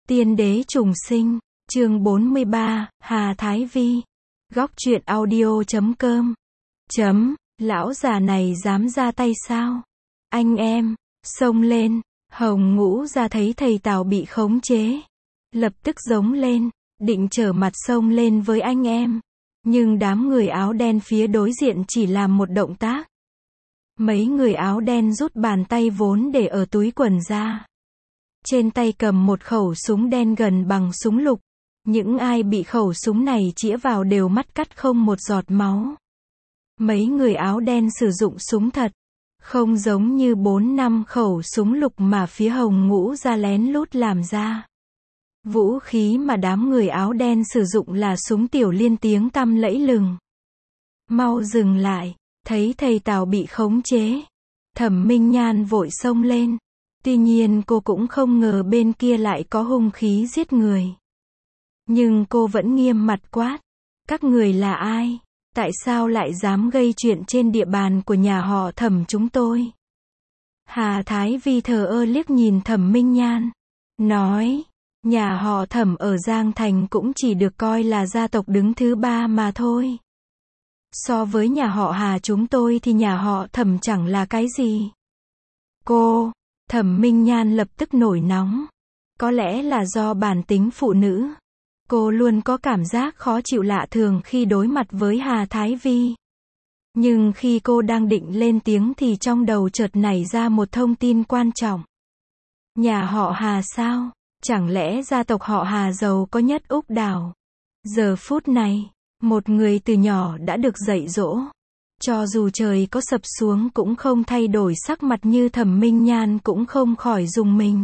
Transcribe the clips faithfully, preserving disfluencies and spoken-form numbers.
Tiên đế trùng sinh, chương bốn mươi ba, Hà Thái Vi. Góc truyện audio chấm com. Chấm, lão già này dám ra tay sao? Anh em, xông lên, Hồng Ngũ ra thấy thầy Tào bị khống chế. Lập tức giống lên, định trở mặt xông lên với anh em. Nhưng đám người áo đen phía đối diện chỉ làm một động tác. Mấy người áo đen rút bàn tay vốn để ở túi quần ra. Trên tay cầm một khẩu súng đen gần bằng súng lục. Những ai bị khẩu súng này chĩa vào đều mắt cắt không một giọt máu. Mấy người áo đen sử dụng súng thật. Không giống như bốn năm khẩu súng lục mà phía Hồng Ngũ ra lén lút làm ra. Vũ khí mà đám người áo đen sử dụng là súng tiểu liên tiếng tăm lẫy lừng. Mau dừng lại, thấy thầy Tào bị khống chế. Thẩm Minh Nhan vội xông lên. Tuy nhiên cô cũng không ngờ bên kia lại có hung khí giết người. Nhưng cô vẫn nghiêm mặt quát. Các người là ai? Tại sao lại dám gây chuyện trên địa bàn của nhà họ Thẩm chúng tôi? Hà Thái Vi thờ ơ liếc nhìn Thẩm Minh Nhan. Nói, nhà họ Thẩm ở Giang Thành cũng chỉ được coi là gia tộc đứng thứ ba mà thôi. So với nhà họ Hà chúng tôi thì nhà họ Thẩm chẳng là cái gì. Cô, Thẩm Minh Nhan lập tức nổi nóng. Có lẽ là do bản tính phụ nữ. Cô luôn có cảm giác khó chịu lạ thường khi đối mặt với Hà Thái Vi. Nhưng khi cô đang định lên tiếng thì trong đầu chợt nảy ra một thông tin quan trọng. Nhà họ Hà sao? Chẳng lẽ gia tộc họ Hà giàu có nhất Úc đảo? Giờ phút này, một người từ nhỏ đã được dạy dỗ. Cho dù trời có sập xuống cũng không thay đổi sắc mặt như Thẩm Minh Nhan cũng không khỏi rùng mình.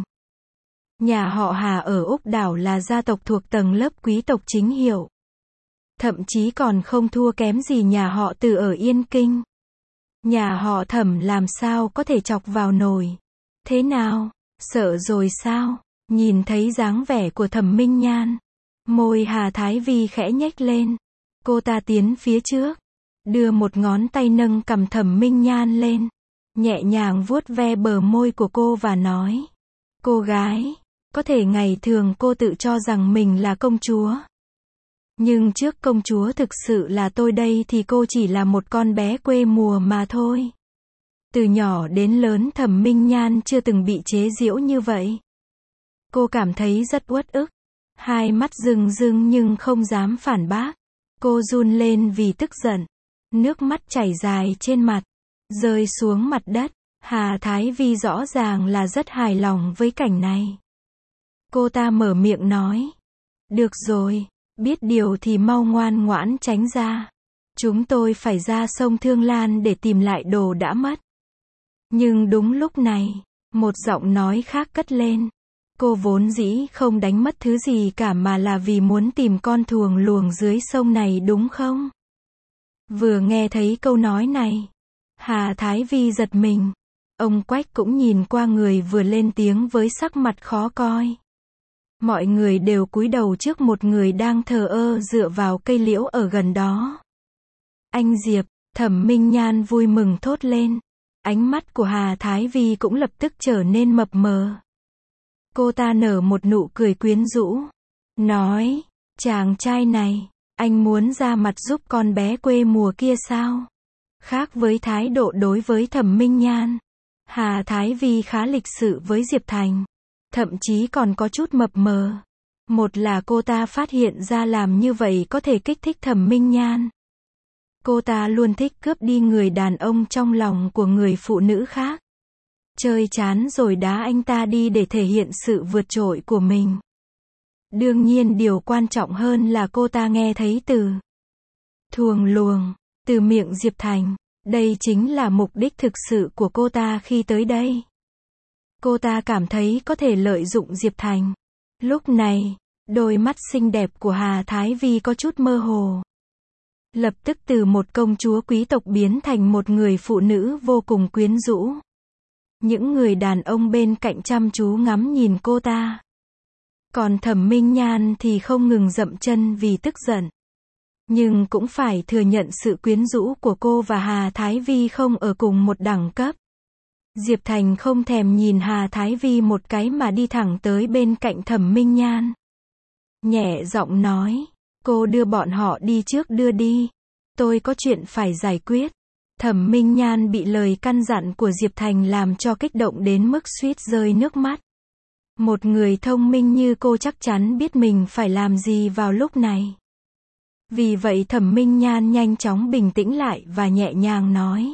Nhà họ Hà ở Úc đảo là gia tộc thuộc tầng lớp quý tộc chính hiệu. Thậm chí còn không thua kém gì nhà họ Từ ở Yên Kinh. Nhà họ Thẩm làm sao có thể chọc vào nổi. Thế nào? Sợ rồi sao? Nhìn thấy dáng vẻ của Thẩm Minh Nhan. Môi Hà Thái Vi khẽ nhếch lên. Cô ta tiến phía trước. Đưa một ngón tay nâng cằm Thẩm Minh Nhan lên. Nhẹ nhàng vuốt ve bờ môi của cô và nói. Cô gái, có thể ngày thường cô tự cho rằng mình là công chúa. Nhưng trước công chúa thực sự là tôi đây thì cô chỉ là một con bé quê mùa mà thôi. Từ nhỏ đến lớn Thẩm Minh Nhan chưa từng bị chế giễu như vậy. Cô cảm thấy rất uất ức. Hai mắt rưng rưng nhưng không dám phản bác. Cô run lên vì tức giận. Nước mắt chảy dài trên mặt. Rơi xuống mặt đất. Hà Thái Vi rõ ràng là rất hài lòng với cảnh này. Cô ta mở miệng nói. Được rồi, biết điều thì mau ngoan ngoãn tránh ra. Chúng tôi phải ra sông Thương Lan để tìm lại đồ đã mất. Nhưng đúng lúc này, một giọng nói khác cất lên. Cô vốn dĩ không đánh mất thứ gì cả mà là vì muốn tìm con thuồng luồng dưới sông này đúng không? Vừa nghe thấy câu nói này, Hà Thái Vi giật mình. Ông Quách cũng nhìn qua người vừa lên tiếng với sắc mặt khó coi. Mọi người đều cúi đầu trước một người đang thờ ơ dựa vào cây liễu ở gần đó. Anh Diệp, Thẩm Minh Nhan vui mừng thốt lên. Ánh mắt của Hà Thái Vi cũng lập tức trở nên mập mờ. Cô ta nở một nụ cười quyến rũ. Nói, chàng trai này, anh muốn ra mặt giúp con bé quê mùa kia sao? Khác với thái độ đối với Thẩm Minh Nhan, Hà Thái Vi khá lịch sự với Diệp Thành. Thậm chí còn có chút mập mờ. Một là cô ta phát hiện ra làm như vậy có thể kích thích Thẩm Minh Nhan. Cô ta luôn thích cướp đi người đàn ông trong lòng của người phụ nữ khác. Chơi chán rồi đá anh ta đi để thể hiện sự vượt trội của mình. Đương nhiên điều quan trọng hơn là cô ta nghe thấy từ thuồng luồng, từ miệng Diệp Thành. Đây chính là mục đích thực sự của cô ta khi tới đây. Cô ta cảm thấy có thể lợi dụng Diệp Thành. Lúc này, đôi mắt xinh đẹp của Hà Thái Vi có chút mơ hồ. Lập tức từ một công chúa quý tộc biến thành một người phụ nữ vô cùng quyến rũ. Những người đàn ông bên cạnh chăm chú ngắm nhìn cô ta. Còn Thẩm Minh Nhan thì không ngừng dậm chân vì tức giận. Nhưng cũng phải thừa nhận sự quyến rũ của cô và Hà Thái Vi không ở cùng một đẳng cấp. Diệp Thành không thèm nhìn Hà Thái Vi một cái mà đi thẳng tới bên cạnh Thẩm Minh Nhan. Nhẹ giọng nói, cô đưa bọn họ đi trước đưa đi. Tôi có chuyện phải giải quyết. Thẩm Minh Nhan bị lời căn dặn của Diệp Thành làm cho kích động đến mức suýt rơi nước mắt. Một người thông minh như cô chắc chắn biết mình phải làm gì vào lúc này. Vì vậy Thẩm Minh Nhan nhanh chóng bình tĩnh lại và nhẹ nhàng nói.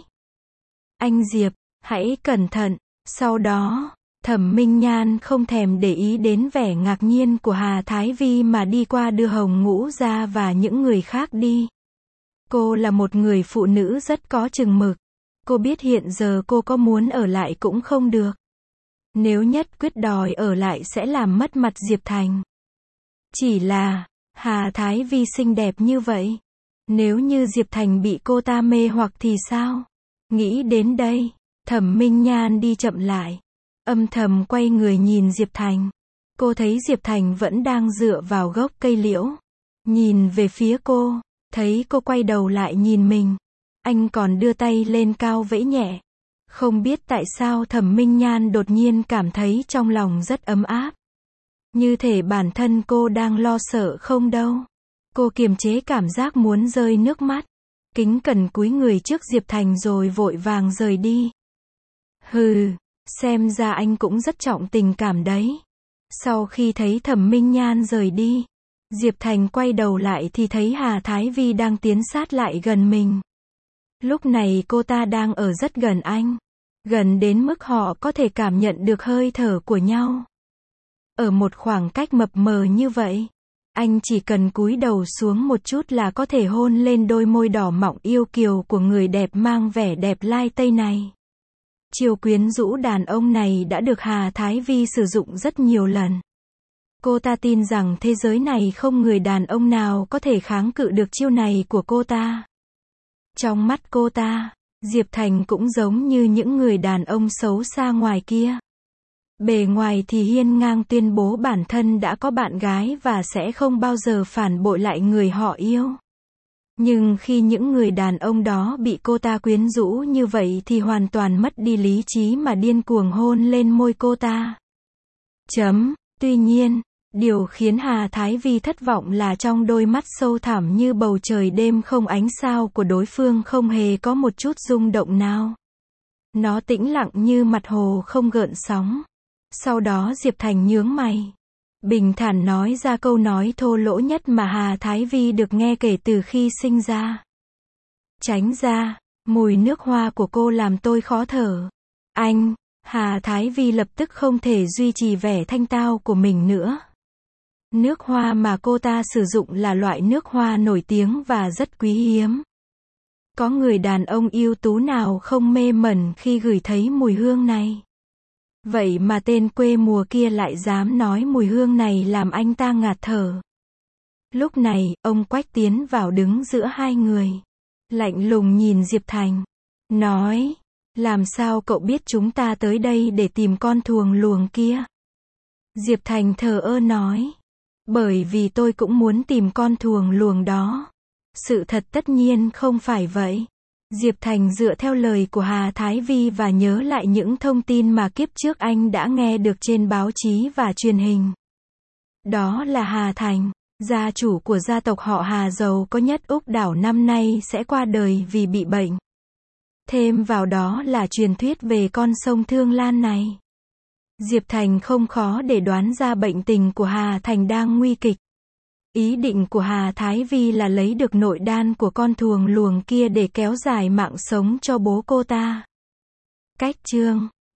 Anh Diệp, hãy cẩn thận. Sau đó, Thẩm Minh Nhan không thèm để ý đến vẻ ngạc nhiên của Hà Thái Vi mà đi qua đưa Hồng Ngũ ra và những người khác đi. Cô là một người phụ nữ rất có chừng mực. Cô biết hiện giờ cô có muốn ở lại cũng không được. Nếu nhất quyết đòi ở lại sẽ làm mất mặt Diệp Thành. Chỉ là, Hà Thái Vi xinh đẹp như vậy. Nếu như Diệp Thành bị cô ta mê hoặc thì sao? Nghĩ đến đây, Thẩm Minh Nhan đi chậm lại. Âm thầm quay người nhìn Diệp Thành. Cô thấy Diệp Thành vẫn đang dựa vào gốc cây liễu. Nhìn về phía cô, thấy cô quay đầu lại nhìn mình. Anh còn đưa tay lên cao vẫy nhẹ. Không biết tại sao Thẩm Minh Nhan đột nhiên cảm thấy trong lòng rất ấm áp. Như thể bản thân cô đang lo sợ không đâu. Cô kiềm chế cảm giác muốn rơi nước mắt. Kính cẩn cúi người trước Diệp Thành rồi vội vàng rời đi. Hừ, xem ra anh cũng rất trọng tình cảm đấy. Sau khi thấy Thẩm Minh Nhan rời đi, Diệp Thành quay đầu lại thì thấy Hà Thái Vi đang tiến sát lại gần mình. Lúc này cô ta đang ở rất gần anh. Gần đến mức họ có thể cảm nhận được hơi thở của nhau. Ở một khoảng cách mập mờ như vậy, anh chỉ cần cúi đầu xuống một chút là có thể hôn lên đôi môi đỏ mọng yêu kiều của người đẹp mang vẻ đẹp lai tây này. Chiêu quyến rũ đàn ông này đã được Hà Thái Vi sử dụng rất nhiều lần. Cô ta tin rằng thế giới này không người đàn ông nào có thể kháng cự được chiêu này của cô ta. Trong mắt cô ta, Diệp Thành cũng giống như những người đàn ông xấu xa ngoài kia. Bề ngoài thì hiên ngang tuyên bố bản thân đã có bạn gái và sẽ không bao giờ phản bội lại người họ yêu. Nhưng khi những người đàn ông đó bị cô ta quyến rũ như vậy thì hoàn toàn mất đi lý trí mà điên cuồng hôn lên môi cô ta. Chấm. Tuy nhiên, điều khiến Hà Thái Vi thất vọng là trong đôi mắt sâu thẳm như bầu trời đêm không ánh sao của đối phương không hề có một chút rung động nào. Nó tĩnh lặng như mặt hồ không gợn sóng. Sau đó Diệp Thành nhướng mày. Bình thản nói ra câu nói thô lỗ nhất mà Hà Thái Vi được nghe kể từ khi sinh ra. Tránh ra, mùi nước hoa của cô làm tôi khó thở. Anh, Hà Thái Vi lập tức không thể duy trì vẻ thanh tao của mình nữa. Nước hoa mà cô ta sử dụng là loại nước hoa nổi tiếng và rất quý hiếm. Có người đàn ông ưu tú nào không mê mẩn khi ngửi thấy mùi hương này. Vậy mà tên quê mùa kia lại dám nói mùi hương này làm anh ta ngạt thở. Lúc này, ông Quách tiến vào đứng giữa hai người. Lạnh lùng nhìn Diệp Thành. Nói, làm sao cậu biết chúng ta tới đây để tìm con thuồng luồng kia? Diệp Thành thờ ơ nói. Bởi vì tôi cũng muốn tìm con thuồng luồng đó. Sự thật tất nhiên không phải vậy. Diệp Thành dựa theo lời của Hà Thái Vi và nhớ lại những thông tin mà kiếp trước anh đã nghe được trên báo chí và truyền hình. Đó là Hà Thành, gia chủ của gia tộc họ Hà giàu có nhất Úc đảo năm nay sẽ qua đời vì bị bệnh. Thêm vào đó là truyền thuyết về con sông Thương Lan này. Diệp Thành không khó để đoán ra bệnh tình của Hà Thành đang nguy kịch. Ý định của Hà Thái Vi là lấy được nội đan của con thuồng luồng kia để kéo dài mạng sống cho bố cô ta. Cách chương